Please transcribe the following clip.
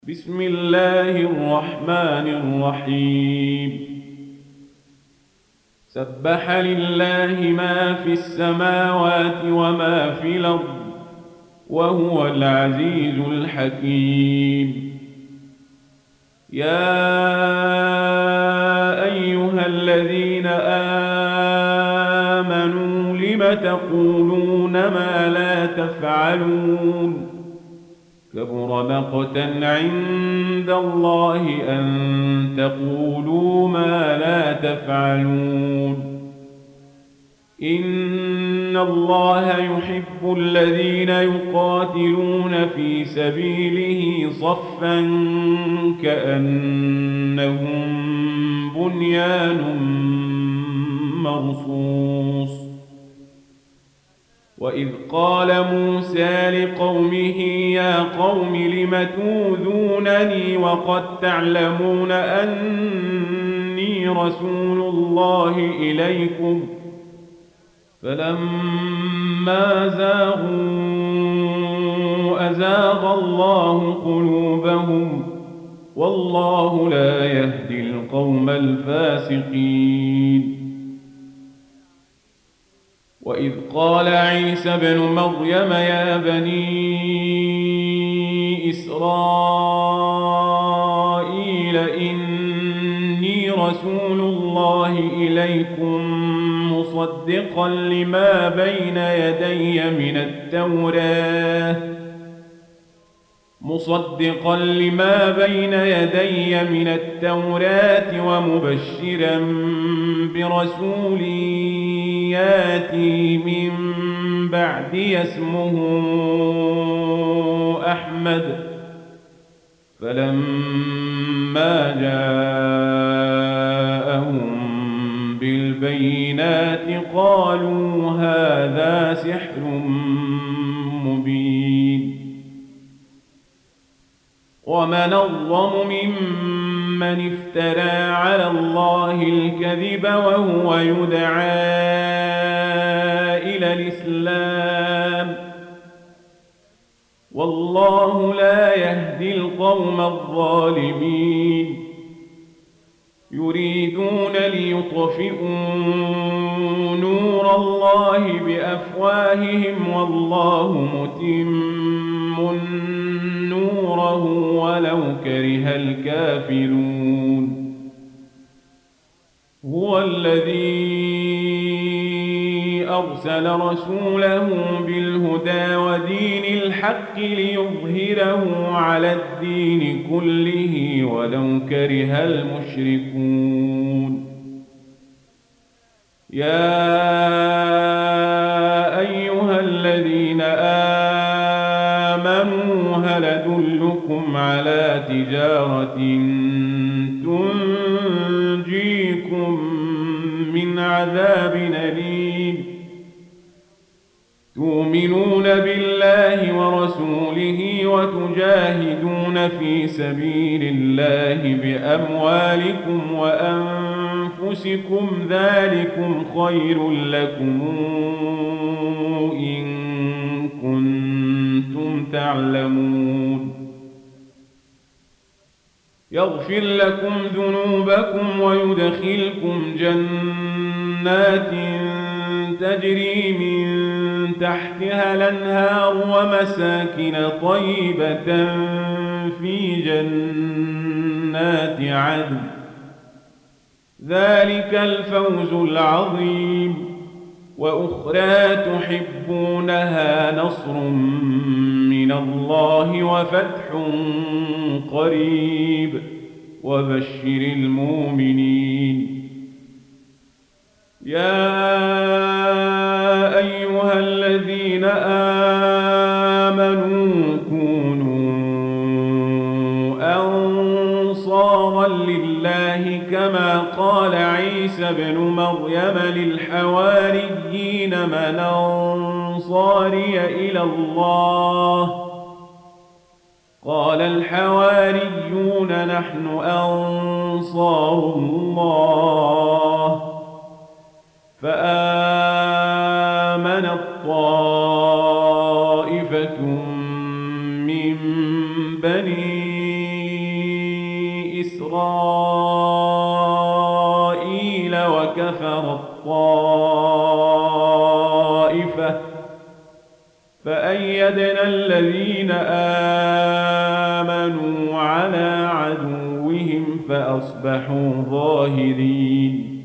بسم الله الرحمن الرحيم. سبح لله ما في السماوات وما في الأرض وهو العزيز الحكيم. يا أيها الذين آمنوا لم تقولون ما لا تفعلون؟ كبر مقتا عند الله أن تقولوا ما لا تفعلون. إن الله يحب الذين يقاتلون في سبيله صفا كأنهم بنيان مرصوص. وإذ قال موسى لقومه يا قوم لم توذونني وقد تعلمون أني رسول الله إليكم؟ فلما زاغوا أزاغ الله قلوبهم والله لا يهدي القوم الفاسقين. وإذ قال عيسى ابن مريم يا بني إسرائيل إني رسول الله إليكم مصدقا لما بين يدي من التوراة ومبشرا برسول ياتي من بعدي اسمه أحمد. فلما جاءهم بالبينات قالوا هذا سحر مبين. ومن أظلم ممن افترى على الله الكذب وهو يدعى إلى الإسلام والله لا يهدي القوم الظالمين. يريدون ليطفئوا نور الله بأفواههم والله متم نوره ولو كره الكافرون. هو الذي أرسل رسوله بالهدى ودين الحق ليظهره على الدين كله ولو كره المشركون. يا أيها الذين آمنوا هل أدلكم على تجارة تنجيكم من عذاب أليم؟ تؤمنون بالله ورسوله وتجاهدون في سبيل الله بأموالكم وأنفسكم ذلكم خير لكم إن كنتم تعلمون. يغفر لكم ذنوبكم ويدخلكم جنات تجري من تحتها الأنهار ومساكن طيبة في جنات عدن. ذلك الفوز العظيم. وأخرى تحبونها نصر من الله وفتح قريب وبشر المؤمنين. يا أيها الذين آمنوا كونوا أنصارا لله كما قال عيسى ابن مريم للحواريين من أنصاري إلى الله؟ قال الحواريون نحن أنصار الله. فآمنت طائفة من بني وكفرت طائفة فأيدنا الذين آمنوا على عدوهم فأصبحوا ظاهرين